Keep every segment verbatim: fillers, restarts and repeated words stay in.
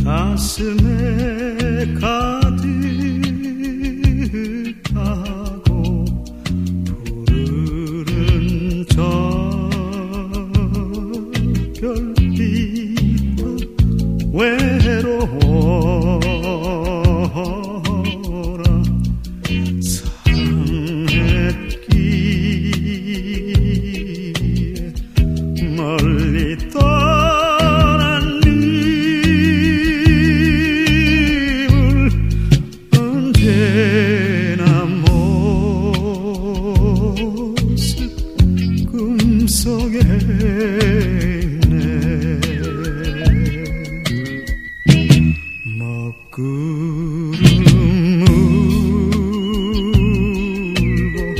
가슴에 가득하고 푸르른 저 별빛도 외로워라. 사랑했기에 멀리 떠난 님을 언제나 모습 꿈속에 먹구름 울고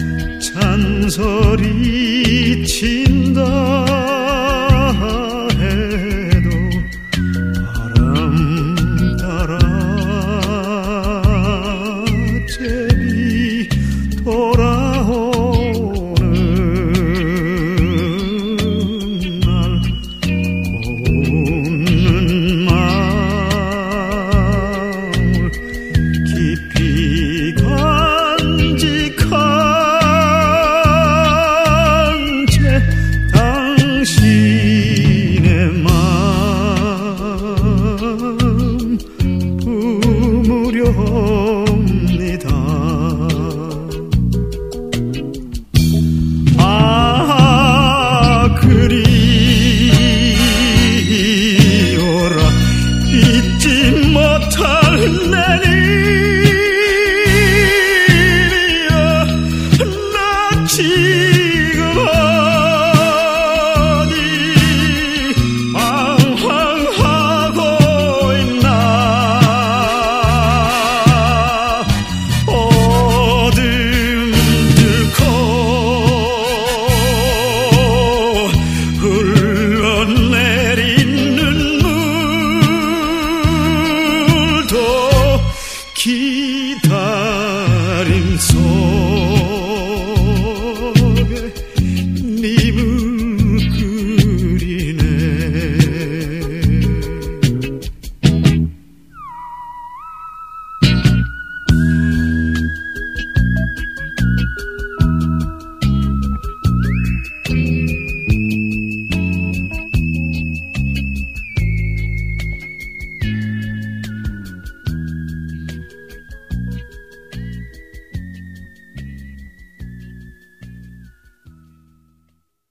잔소리 친다 해도 바람 따라 제비 돌아오는 날 고운는 마 깊이 간직한 채 당신의 마음 품으렵니다. 아 그리워라. 잊지 못할 내니 지금 어디 방황하고 있나. 어둠 뚫고 흘러내린 눈물도 기